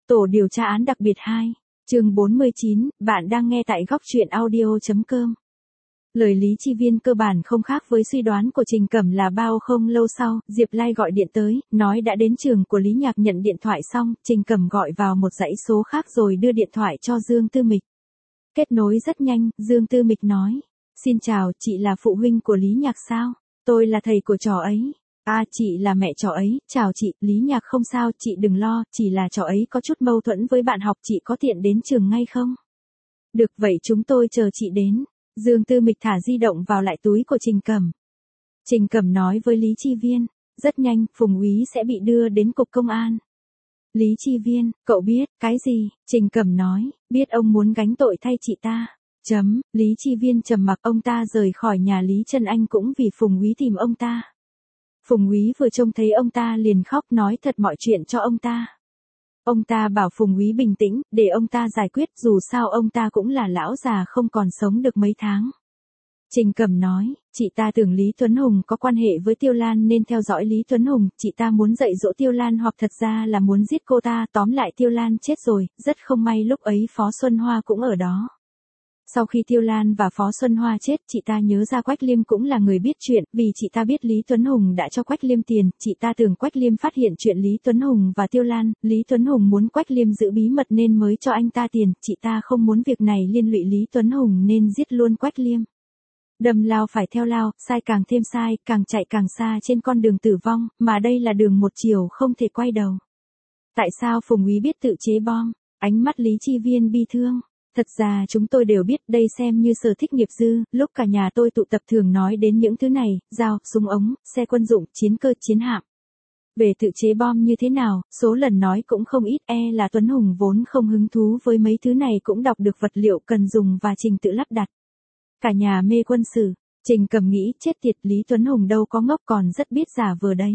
Tổ điều tra án đặc biệt 2, chương 49, bạn đang nghe tại góc truyện audio.com. Lời Lý Chi Viên cơ bản không khác với suy đoán của Trình Cẩm là bao không lâu sau, Diệp Lai gọi điện tới, nói đã đến trường của Lý Nhạc. Nhận điện thoại xong, Trình Cẩm gọi vào một dãy số khác rồi đưa điện thoại cho Dương Tư Mịch. Kết nối rất nhanh, Dương Tư Mịch nói, xin chào, chị là phụ huynh của Lý Nhạc sao? Tôi là thầy của trò ấy. À, chị là mẹ trò ấy, chào chị, Lý Nhạc không sao, chị đừng lo, chỉ là trò ấy có chút mâu thuẫn với bạn học, chị có tiện đến trường ngay không? Được, vậy chúng tôi chờ chị đến. Dương Tư Mịch thả di động vào lại túi của Trình Cẩm. Trình Cẩm nói với Lý Chi Viên, rất nhanh, Phùng úy sẽ bị đưa đến cục công an. Lý Chi Viên, cậu biết, cái gì? Trình Cẩm nói, biết ông muốn gánh tội thay chị ta. Lý Chi Viên trầm mặc, ông ta rời khỏi nhà Lý Trân Anh cũng vì Phùng úy tìm ông ta. Phùng úy vừa trông thấy ông ta liền khóc nói thật mọi chuyện cho ông ta. Ông ta bảo Phùng úy bình tĩnh, để ông ta giải quyết, dù sao ông ta cũng là lão già không còn sống được mấy tháng. Trình Cẩm nói, chị ta tưởng Lý Tuấn Hùng có quan hệ với Tiêu Lan nên theo dõi Lý Tuấn Hùng, chị ta muốn dạy dỗ Tiêu Lan hoặc thật ra là muốn giết cô ta, tóm lại Tiêu Lan chết rồi, rất không may lúc ấy Phó Xuân Hoa cũng ở đó. Sau khi Tiêu Lan và Phó Xuân Hoa chết, chị ta nhớ ra Quách Liêm cũng là người biết chuyện, vì chị ta biết Lý Tuấn Hùng đã cho Quách Liêm tiền, chị ta tưởng Quách Liêm phát hiện chuyện Lý Tuấn Hùng và Tiêu Lan, Lý Tuấn Hùng muốn Quách Liêm giữ bí mật nên mới cho anh ta tiền, chị ta không muốn việc này liên lụy Lý Tuấn Hùng nên giết luôn Quách Liêm. Đâm lao phải theo lao, sai càng thêm sai, càng chạy càng xa trên con đường tử vong, mà đây là đường một chiều không thể quay đầu. Tại sao Phùng úy biết tự chế bom? Ánh mắt Lý Chi Viên bi thương. Thật ra chúng tôi đều biết, đây xem như sở thích nghiệp dư, lúc cả nhà tôi tụ tập thường nói đến những thứ này, dao, súng ống, xe quân dụng, chiến cơ, chiến hạm. Về tự chế bom như thế nào, số lần nói cũng không ít, là Tuấn Hùng vốn không hứng thú với mấy thứ này cũng đọc được vật liệu cần dùng và trình tự lắp đặt. Cả nhà mê quân sự, Trình Cẩm nghĩ chết tiệt, Lý Tuấn Hùng đâu có ngốc, còn rất biết giả vờ đấy.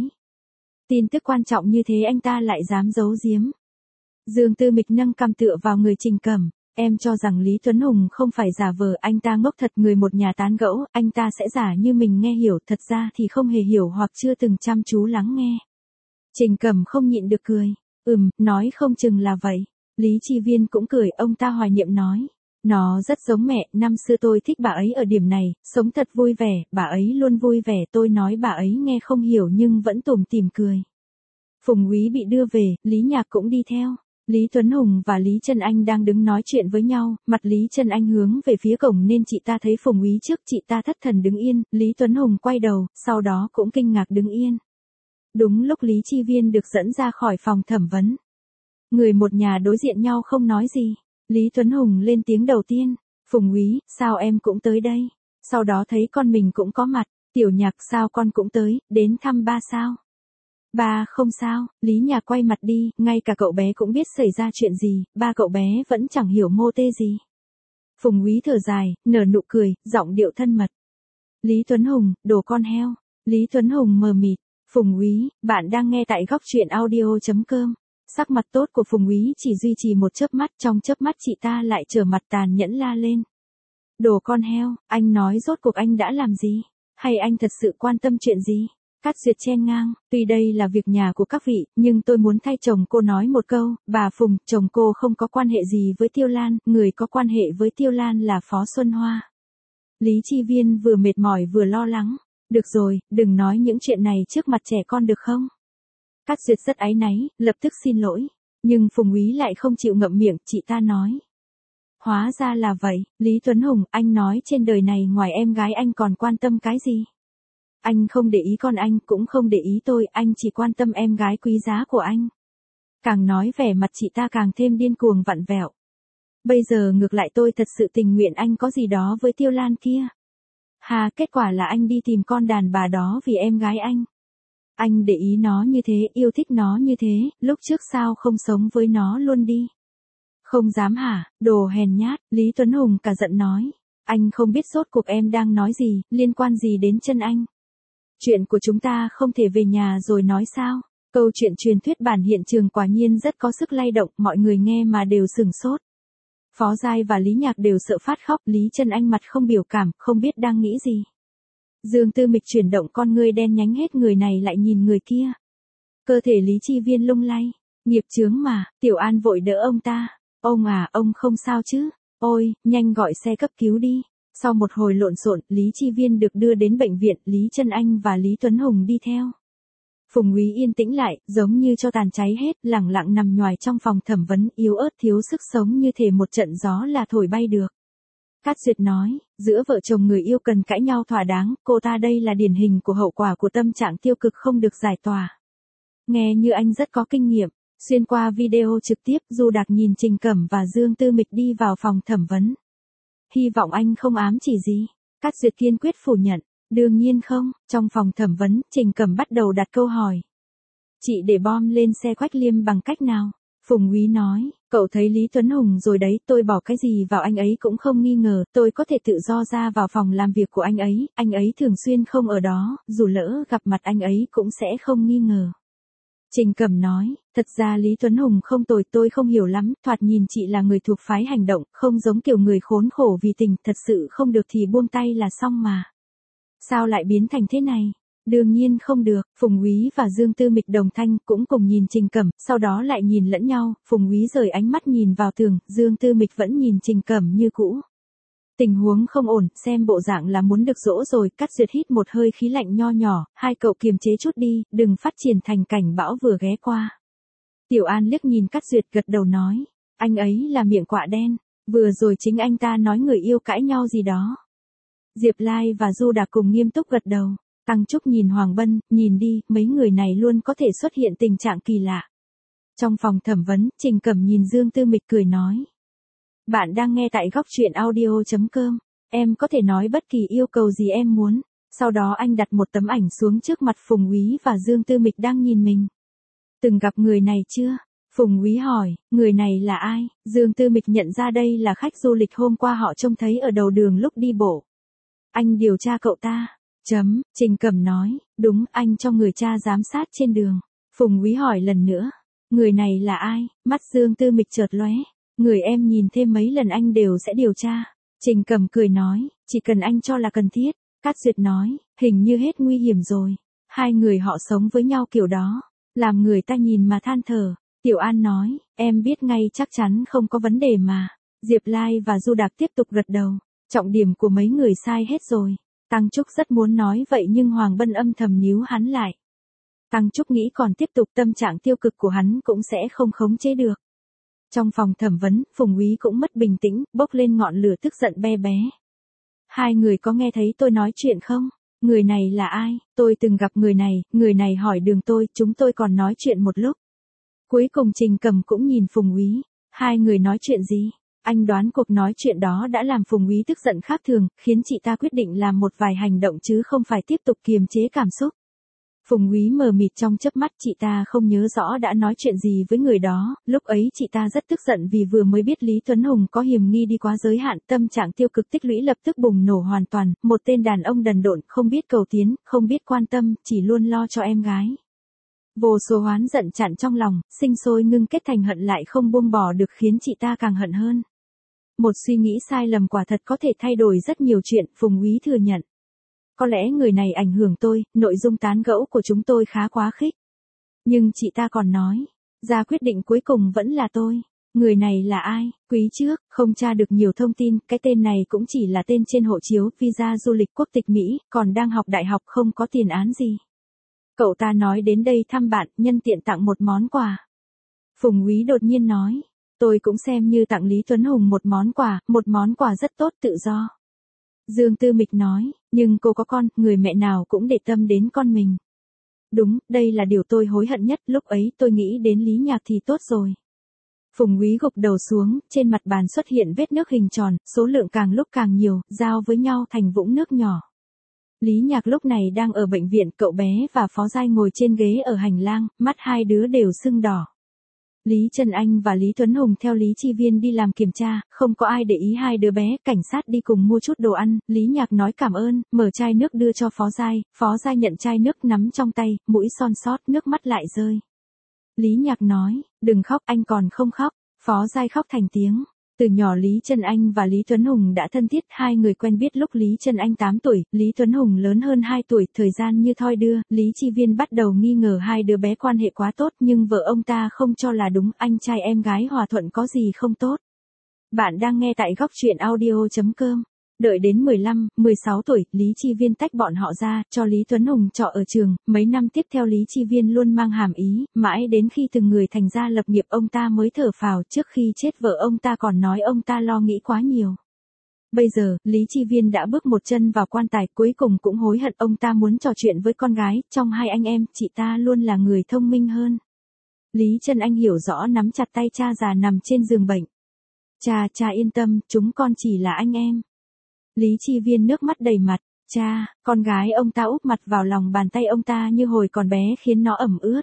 Tin tức quan trọng như thế anh ta lại dám giấu giếm. Dương Tư Mịch nâng cằm tựa vào người Trình Cẩm. Em cho rằng Lý Tuấn Hùng không phải giả vờ, anh ta ngốc thật, người một nhà tán gẫu, anh ta sẽ giả như mình nghe hiểu, thật ra thì không hề hiểu hoặc chưa từng chăm chú lắng nghe. Trình Cẩm không nhịn được cười, nói không chừng là vậy. Lý Chi Viên cũng cười, ông ta hoài niệm nói, nó rất giống mẹ, năm xưa tôi thích bà ấy ở điểm này, sống thật vui vẻ, bà ấy luôn vui vẻ, tôi nói bà ấy nghe không hiểu nhưng vẫn tủm tỉm cười. Phùng úy bị đưa về, Lý Nhạc cũng đi theo. Lý Tuấn Hùng và Lý Trân Anh đang đứng nói chuyện với nhau, mặt Lý Trân Anh hướng về phía cổng nên chị ta thấy Phùng úy trước, chị ta thất thần đứng yên, Lý Tuấn Hùng quay đầu, sau đó cũng kinh ngạc đứng yên. Đúng lúc Lý Chi Viên được dẫn ra khỏi phòng thẩm vấn. Người một nhà đối diện nhau không nói gì. Lý Tuấn Hùng lên tiếng đầu tiên, Phùng úy, sao em cũng tới đây? Sau đó thấy con mình cũng có mặt, Tiểu Nhạc sao con cũng tới, đến thăm ba sao? Ba không sao, Lý Nhạc quay mặt đi, ngay cả cậu bé cũng biết xảy ra chuyện gì, ba cậu bé vẫn chẳng hiểu mô tê gì. Phùng úy thở dài, nở nụ cười, giọng điệu thân mật. Lý Tuấn Hùng, đồ con heo. Lý Tuấn Hùng mờ mịt, Phùng úy, bạn đang nghe tại góc truyện audio.com. Sắc mặt tốt của Phùng úy chỉ duy trì một chớp mắt, trong chớp mắt chị ta lại trở mặt tàn nhẫn la lên. Đồ con heo, anh nói rốt cuộc anh đã làm gì? Hay anh thật sự quan tâm chuyện gì? Cát Duyệt chen ngang, tuy đây là việc nhà của các vị, nhưng tôi muốn thay chồng cô nói một câu, bà Phùng, chồng cô không có quan hệ gì với Tiêu Lan, người có quan hệ với Tiêu Lan là Phó Xuân Hoa. Lý Chi Viên vừa mệt mỏi vừa lo lắng, được rồi, đừng nói những chuyện này trước mặt trẻ con được không? Cát Duyệt rất áy náy, lập tức xin lỗi, nhưng Phùng úy lại không chịu ngậm miệng, chị ta nói. Hóa ra là vậy, Lý Tuấn Hùng, anh nói trên đời này ngoài em gái anh còn quan tâm cái gì? Anh không để ý con anh, cũng không để ý tôi, anh chỉ quan tâm em gái quý giá của anh. Càng nói vẻ mặt chị ta càng thêm điên cuồng vặn vẹo. Bây giờ ngược lại tôi thật sự tình nguyện anh có gì đó với Tiêu Lan kia. Hà, kết quả là anh đi tìm con đàn bà đó vì em gái anh. Anh để ý nó như thế, yêu thích nó như thế, lúc trước sao không sống với nó luôn đi? Không dám hả, đồ hèn nhát, Lý Tuấn Hùng cả giận nói. Anh không biết rốt cuộc em đang nói gì, liên quan gì đến chân anh? Chuyện của chúng ta không thể về nhà rồi nói sao? Câu chuyện truyền thuyết bản hiện trường quả nhiên rất có sức lay động, mọi người nghe mà đều sửng sốt. Phó Giai và Lý Nhạc đều sợ phát khóc, Lý Trân Anh mặt không biểu cảm, không biết đang nghĩ gì. Dương Tư Mịch chuyển động con ngươi đen nhánh hết người này lại nhìn người kia. Cơ thể Lý Chi Viên lung lay. Nghiệp chướng mà, Tiểu An vội đỡ ông ta. Ông à, ông không sao chứ? Ôi, nhanh gọi xe cấp cứu đi. Sau một hồi lộn xộn, Lý Chi Viên được đưa đến bệnh viện, Lý Trân Anh và Lý Tuấn Hùng đi theo. Phùng Úy yên tĩnh lại, giống như cho tàn cháy hết, lẳng lặng nằm nhoài trong phòng thẩm vấn, yếu ớt thiếu sức sống như thể một trận gió là thổi bay được. Cát Duyệt nói, giữa vợ chồng người yêu cần cãi nhau thỏa đáng, cô ta đây là điển hình của hậu quả của tâm trạng tiêu cực không được giải tỏa. Nghe như anh rất có kinh nghiệm. Xuyên qua video trực tiếp, Du Đạc nhìn Trình Cẩm và Dương Tư Mịch đi vào phòng thẩm vấn. Hy vọng anh không ám chỉ gì. Cát Duyệt kiên quyết phủ nhận. Đương nhiên không. Trong phòng thẩm vấn, Trình Cẩm bắt đầu đặt câu hỏi. Chị để bom lên xe Quách Liêm bằng cách nào? Phùng Úy nói, cậu thấy Lý Tuấn Hùng rồi đấy, tôi bỏ cái gì vào anh ấy cũng không nghi ngờ, tôi có thể tự do ra vào phòng làm việc của anh ấy thường xuyên không ở đó, dù lỡ gặp mặt anh ấy cũng sẽ không nghi ngờ. Trình Cẩm nói, thật ra Lý Tuấn Hùng không tồi, tôi không hiểu lắm, thoạt nhìn chị là người thuộc phái hành động, không giống kiểu người khốn khổ vì tình, thật sự không được thì buông tay là xong mà. Sao lại biến thành thế này? Đương nhiên không được. Phùng Úy và Dương Tư Mịch đồng thanh cũng cùng nhìn Trình Cẩm, sau đó lại nhìn lẫn nhau, Phùng Úy rời ánh mắt nhìn vào tường, Dương Tư Mịch vẫn nhìn Trình Cẩm như cũ. Tình huống không ổn, xem bộ dạng là muốn được dỗ rồi, Cát Duyệt hít một hơi khí lạnh nho nhỏ, hai cậu kiềm chế chút đi, đừng phát triển thành cảnh bão vừa ghé qua. Tiểu An liếc nhìn Cát Duyệt gật đầu nói, anh ấy là miệng quạ đen, vừa rồi chính anh ta nói người yêu cãi nhau gì đó. Diệp Lai và Du Đạc cùng nghiêm túc gật đầu. Tăng Trúc nhìn Hoàng Bân, nhìn đi, mấy người này luôn có thể xuất hiện tình trạng kỳ lạ. Trong phòng thẩm vấn, Trình Cẩm nhìn Dương Tư Mịch cười nói. Bạn đang nghe tại góc truyện audio.com. Em có thể nói bất kỳ yêu cầu gì em muốn. Sau đó anh đặt một tấm ảnh xuống trước mặt Phùng Úy và Dương Tư Mịch đang nhìn mình. Từng gặp người này chưa? Phùng Úy hỏi, người này là ai? Dương Tư Mịch nhận ra đây là khách du lịch hôm qua họ trông thấy ở đầu đường lúc đi bộ. Anh điều tra cậu ta. Trình Cẩm nói, đúng, anh cho người cha giám sát trên đường. Phùng Úy hỏi lần nữa, người này là ai? Mắt Dương Tư Mịch chợt lóe, người em nhìn thêm mấy lần anh đều sẽ điều tra. Trình Cẩm cười nói, chỉ cần anh cho là cần thiết. Cát Duyệt nói, hình như hết nguy hiểm rồi. Hai người họ sống với nhau kiểu đó, làm người ta nhìn mà than thở. Tiểu An nói, em biết ngay chắc chắn không có vấn đề mà. Diệp Lai và Du Đạc tiếp tục gật đầu, trọng điểm của mấy người sai hết rồi. Tăng Trúc rất muốn nói vậy nhưng Hoàng Bân âm thầm níu hắn lại. Tăng Trúc nghĩ còn tiếp tục tâm trạng tiêu cực của hắn cũng sẽ không khống chế được. Trong phòng thẩm vấn, Phùng Úy cũng mất bình tĩnh, bốc lên ngọn lửa tức giận be bé. Hai người có nghe thấy tôi nói chuyện không? Người này là ai? Tôi từng gặp người này hỏi đường tôi, chúng tôi còn nói chuyện một lúc. Cuối cùng Trình Cẩm cũng nhìn Phùng Úy, hai người nói chuyện gì? Anh đoán cuộc nói chuyện đó đã làm Phùng Úy tức giận khác thường, khiến chị ta quyết định làm một vài hành động chứ không phải tiếp tục kiềm chế cảm xúc. Phùng Úy mờ mịt trong chớp mắt, chị ta không nhớ rõ đã nói chuyện gì với người đó, lúc ấy chị ta rất tức giận vì vừa mới biết Lý Tuấn Hùng có hiềm nghi đi quá giới hạn, tâm trạng tiêu cực tích lũy lập tức bùng nổ hoàn toàn, một tên đàn ông đần độn, không biết cầu tiến, không biết quan tâm, chỉ luôn lo cho em gái. Vô số oán giận chặn trong lòng, sinh sôi ngưng kết thành hận lại không buông bỏ được khiến chị ta càng hận hơn. Một suy nghĩ sai lầm quả thật có thể thay đổi rất nhiều chuyện, Phùng Úy thừa nhận. Có lẽ người này ảnh hưởng tôi, nội dung tán gẫu của chúng tôi khá quá khích. Nhưng chị ta còn nói, ra quyết định cuối cùng vẫn là tôi. Người này là ai? Quý trước, không tra được nhiều thông tin, cái tên này cũng chỉ là tên trên hộ chiếu, visa du lịch quốc tịch Mỹ, còn đang học đại học không có tiền án gì. Cậu ta nói đến đây thăm bạn, nhân tiện tặng một món quà. Phùng Úy đột nhiên nói, tôi cũng xem như tặng Lý Tuấn Hùng một món quà rất tốt, tự do. Dương Tư Mịch nói, nhưng cô có con, người mẹ nào cũng để tâm đến con mình. Đúng, đây là điều tôi hối hận nhất, lúc ấy tôi nghĩ đến Lý Nhạc thì tốt rồi. Phùng Úy gục đầu xuống, trên mặt bàn xuất hiện vết nước hình tròn, số lượng càng lúc càng nhiều, giao với nhau thành vũng nước nhỏ. Lý Nhạc lúc này đang ở bệnh viện, cậu bé và Phó Giai ngồi trên ghế ở hành lang, mắt hai đứa đều sưng đỏ. Lý Trân Anh và Lý Tuấn Hùng theo Lý Chi Viên đi làm kiểm tra, không có ai để ý hai đứa bé, cảnh sát đi cùng mua chút đồ ăn, Lý Nhạc nói cảm ơn, mở chai nước đưa cho Phó Giai nhận chai nước nắm trong tay, mũi son sót, nước mắt lại rơi. Lý Nhạc nói, đừng khóc, anh còn không khóc, Phó Giai khóc thành tiếng. Từ nhỏ Lý Trân Anh và Lý Tuấn Hùng đã thân thiết, hai người quen biết lúc Lý Trân Anh 8 tuổi, Lý Tuấn Hùng lớn hơn 2 tuổi, thời gian như thoi đưa, Lý Chi Viên bắt đầu nghi ngờ hai đứa bé quan hệ quá tốt nhưng vợ ông ta không cho là đúng, anh trai em gái hòa thuận có gì không tốt. Bạn đang nghe tại góc truyện audio.com. Đợi đến 15, 16 tuổi, Lý Chi Viên tách bọn họ ra, cho Lý Tuấn Hùng trọ ở trường, mấy năm tiếp theo Lý Chi Viên luôn mang hàm ý, mãi đến khi từng người thành gia lập nghiệp ông ta mới thở phào, trước khi chết vợ ông ta còn nói ông ta lo nghĩ quá nhiều. Bây giờ, Lý Chi Viên đã bước một chân vào quan tài, cuối cùng cũng hối hận ông ta muốn trò chuyện với con gái, trong hai anh em, chị ta luôn là người thông minh hơn. Lý Trân Anh hiểu rõ nắm chặt tay cha già nằm trên giường bệnh. Cha yên tâm, chúng con chỉ là anh em. Lý Chi Viên nước mắt đầy mặt, cha, con gái ông ta úp mặt vào lòng bàn tay ông ta như hồi còn bé khiến nó ẩm ướt.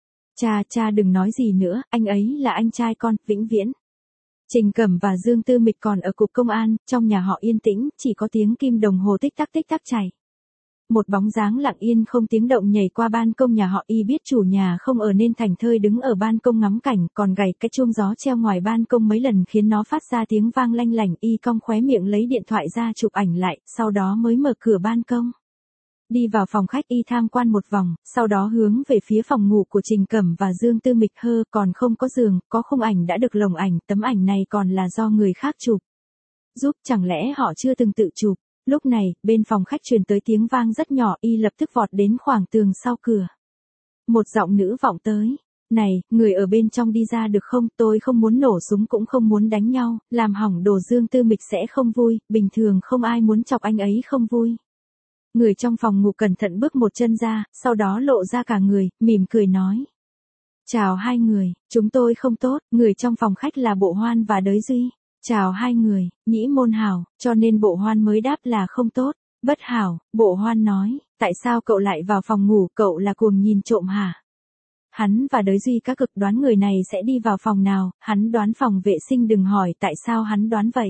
Cha đừng nói gì nữa, anh ấy là anh trai con, vĩnh viễn. Trình Cẩm và Dương Tư Mịch còn ở cục công an, trong nhà họ yên tĩnh, chỉ có tiếng kim đồng hồ tích tắc chảy. Một bóng dáng lặng yên không tiếng động nhảy qua ban công nhà họ, y biết chủ nhà không ở nên thành thơi đứng ở ban công ngắm cảnh, còn gảy cái chuông gió treo ngoài ban công mấy lần khiến nó phát ra tiếng vang lanh lảnh, y cong khóe miệng lấy điện thoại ra chụp ảnh lại, sau đó mới mở cửa ban công. Đi vào phòng khách y tham quan một vòng, sau đó hướng về phía phòng ngủ của Trình Cẩm và Dương Tư Mịch, còn không có giường, có khung ảnh đã được lồng ảnh, tấm ảnh này còn là do người khác chụp. Giúp, chẳng lẽ họ chưa từng tự chụp? Lúc này, bên phòng khách truyền tới tiếng vang rất nhỏ, y lập tức vọt đến khoảng tường sau cửa. Một giọng nữ vọng tới. Này, người ở bên trong đi ra được không, tôi không muốn nổ súng cũng không muốn đánh nhau, làm hỏng đồ Dương Tư Mịch sẽ không vui, bình thường không ai muốn chọc anh ấy không vui. Người trong phòng ngủ cẩn thận bước một chân ra, sau đó lộ ra cả người, mỉm cười nói. Chào hai người, chúng tôi không tốt, người trong phòng khách là Bộ Hoan và Đới Duy. Chào hai người, Nhĩ Môn hảo, cho nên Bộ Hoan mới đáp là không tốt. Bất hảo, Bộ Hoan nói, tại sao cậu lại vào phòng ngủ, cậu là cuồng nhìn trộm hả? Hắn và Đới Duy cá cực đoán người này sẽ đi vào phòng nào, hắn đoán phòng vệ sinh, đừng hỏi tại sao hắn đoán vậy.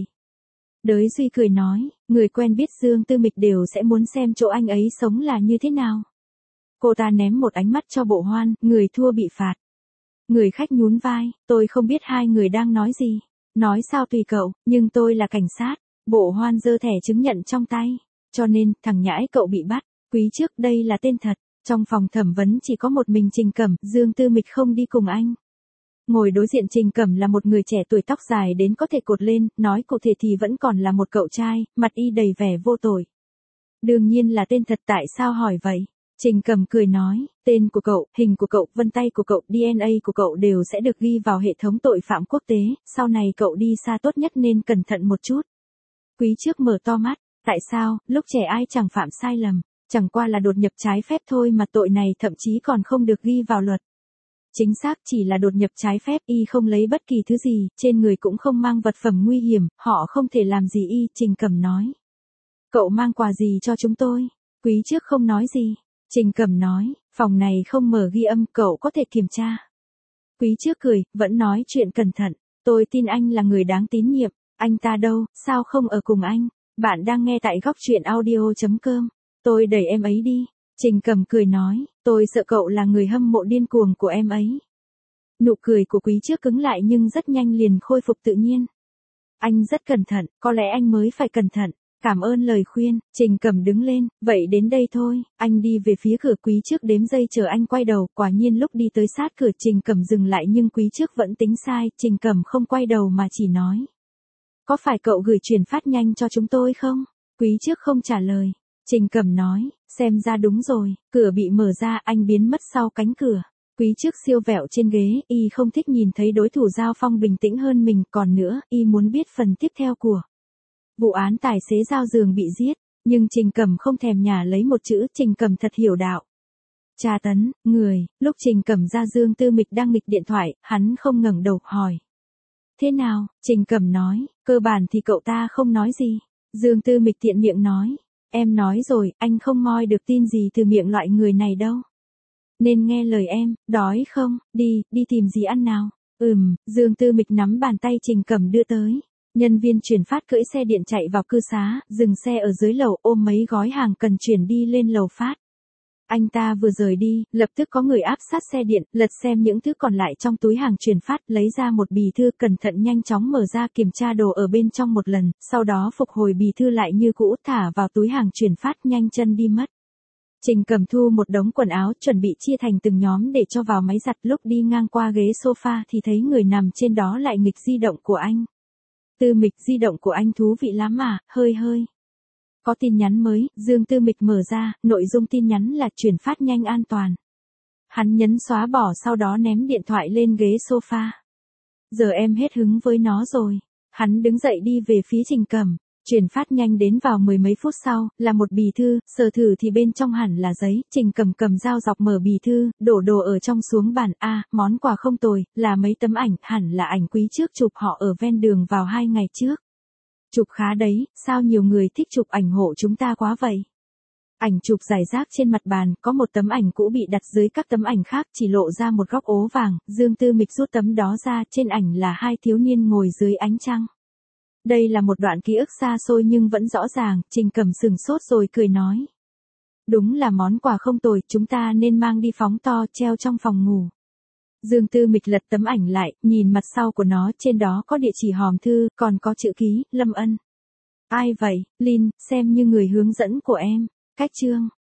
Đới Duy cười nói, người quen biết Dương Tư Mịch đều sẽ muốn xem chỗ anh ấy sống là như thế nào. Cô ta ném một ánh mắt cho Bộ Hoan, người thua bị phạt. Người khách nhún vai, tôi không biết hai người đang nói gì. Nói sao tùy cậu, nhưng tôi là cảnh sát. Bộ Hoan giơ thẻ chứng nhận trong tay. Cho nên, thằng nhãi cậu bị bắt. Quý trước đây là tên thật. Trong phòng thẩm vấn chỉ có một mình Trình Cẩm, Dương Tư Mịch không đi cùng anh. Ngồi đối diện Trình Cẩm là một người trẻ tuổi, tóc dài đến có thể cột lên, nói cụ thể thì vẫn còn là một cậu trai, mặt y đầy vẻ vô tội. Đương nhiên là tên thật, tại sao hỏi vậy? Trình Cẩm cười nói, tên của cậu, hình của cậu, vân tay của cậu, DNA của cậu đều sẽ được ghi vào hệ thống tội phạm quốc tế, sau này cậu đi xa tốt nhất nên cẩn thận một chút. Quý trước mở to mắt, tại sao, lúc trẻ ai chẳng phạm sai lầm, chẳng qua là đột nhập trái phép thôi mà tội này thậm chí còn không được ghi vào luật. Chính xác, chỉ là đột nhập trái phép, y không lấy bất kỳ thứ gì, trên người cũng không mang vật phẩm nguy hiểm, họ không thể làm gì y, Trình Cẩm nói. Cậu mang quà gì cho chúng tôi? Quý trước không nói gì. Trình Cẩm nói, phòng này không mở ghi âm, cậu có thể kiểm tra. Quý trước cười, vẫn nói chuyện cẩn thận, tôi tin anh là người đáng tín nhiệm, anh ta đâu, sao không ở cùng anh? Bạn đang nghe tại góc truyện audio.com, tôi đẩy em ấy đi. Trình Cẩm cười nói, tôi sợ cậu là người hâm mộ điên cuồng của em ấy. Nụ cười của quý trước cứng lại nhưng rất nhanh liền khôi phục tự nhiên. Anh rất cẩn thận, có lẽ anh mới phải cẩn thận. Cảm ơn lời khuyên, Trình Cẩm đứng lên, vậy đến đây thôi, anh đi về phía cửa, quý trước đếm giây chờ anh quay đầu, quả nhiên lúc đi tới sát cửa Trình Cẩm dừng lại nhưng quý trước vẫn tính sai, Trình Cẩm không quay đầu mà chỉ nói. Có phải cậu gửi chuyển phát nhanh cho chúng tôi không? Quý trước không trả lời. Trình Cẩm nói, xem ra đúng rồi, cửa bị mở ra, anh biến mất sau cánh cửa. Quý trước siêu vẹo trên ghế, y không thích nhìn thấy đối thủ giao phong bình tĩnh hơn mình, còn nữa, y muốn biết phần tiếp theo của vụ án tài xế giao giường bị giết, nhưng Trình Cẩm không thèm nhả lấy một chữ, Trình Cẩm thật hiểu đạo. Tra tấn, người, lúc Trình Cẩm ra Dương Tư Mịch đang nghịch điện thoại, hắn không ngẩng đầu, hỏi. Thế nào, Trình Cẩm nói, cơ bản thì cậu ta không nói gì. Dương Tư Mịch tiện miệng nói, em nói rồi, anh không moi được tin gì từ miệng loại người này đâu. Nên nghe lời em, đói không, đi tìm gì ăn nào. Dương Tư Mịch nắm bàn tay Trình Cẩm đưa tới. Nhân viên chuyển phát cưỡi xe điện chạy vào cư xá, dừng xe ở dưới lầu, ôm mấy gói hàng cần chuyển đi lên lầu phát. Anh ta vừa rời đi, lập tức có người áp sát xe điện, lật xem những thứ còn lại trong túi hàng chuyển phát, lấy ra một bì thư, cẩn thận nhanh chóng mở ra kiểm tra đồ ở bên trong một lần, sau đó phục hồi bì thư lại như cũ, thả vào túi hàng chuyển phát, nhanh chân đi mất. Trình Cẩm thu một đống quần áo chuẩn bị chia thành từng nhóm để cho vào máy giặt, lúc đi ngang qua ghế sofa thì thấy người nằm trên đó lại nghịch di động của anh. Tư Mịch, di động của anh thú vị lắm à, hơi. Có tin nhắn mới, Dương Tư Mịch mở ra, nội dung tin nhắn là chuyển phát nhanh an toàn. Hắn nhấn xóa bỏ sau đó ném điện thoại lên ghế sofa. Giờ em hết hứng với nó rồi. Hắn đứng dậy đi về phía Trình Cẩm. Chuyển phát nhanh đến vào mười mấy phút sau, là một bì thư, sờ thử thì bên trong hẳn là giấy. Trình Cẩm cầm dao dọc mở bì thư, đổ đồ ở trong xuống bàn. Món quà không tồi, là mấy tấm ảnh, hẳn là ảnh quý trước chụp họ ở ven đường vào 2 ngày trước. Chụp khá đấy, sao nhiều người thích chụp ảnh hộ chúng ta quá vậy? Ảnh chụp rải rác trên mặt bàn, có một tấm ảnh cũ bị đặt dưới các tấm ảnh khác, chỉ lộ ra một góc ố vàng. Dương Tư Mịch rút tấm đó ra, trên ảnh là 2 thiếu niên ngồi dưới ánh trăng. Đây là một đoạn ký ức xa xôi nhưng vẫn rõ ràng. Trình Cẩm sừng sốt rồi cười nói. Đúng là món quà không tồi, chúng ta nên mang đi phóng to, treo trong phòng ngủ. Dương Tư Mịch lật tấm ảnh lại, nhìn mặt sau của nó, trên đó có địa chỉ hòm thư, còn có chữ ký, Lâm Ân. Ai vậy, Lin, xem như người hướng dẫn của em. Cách chương.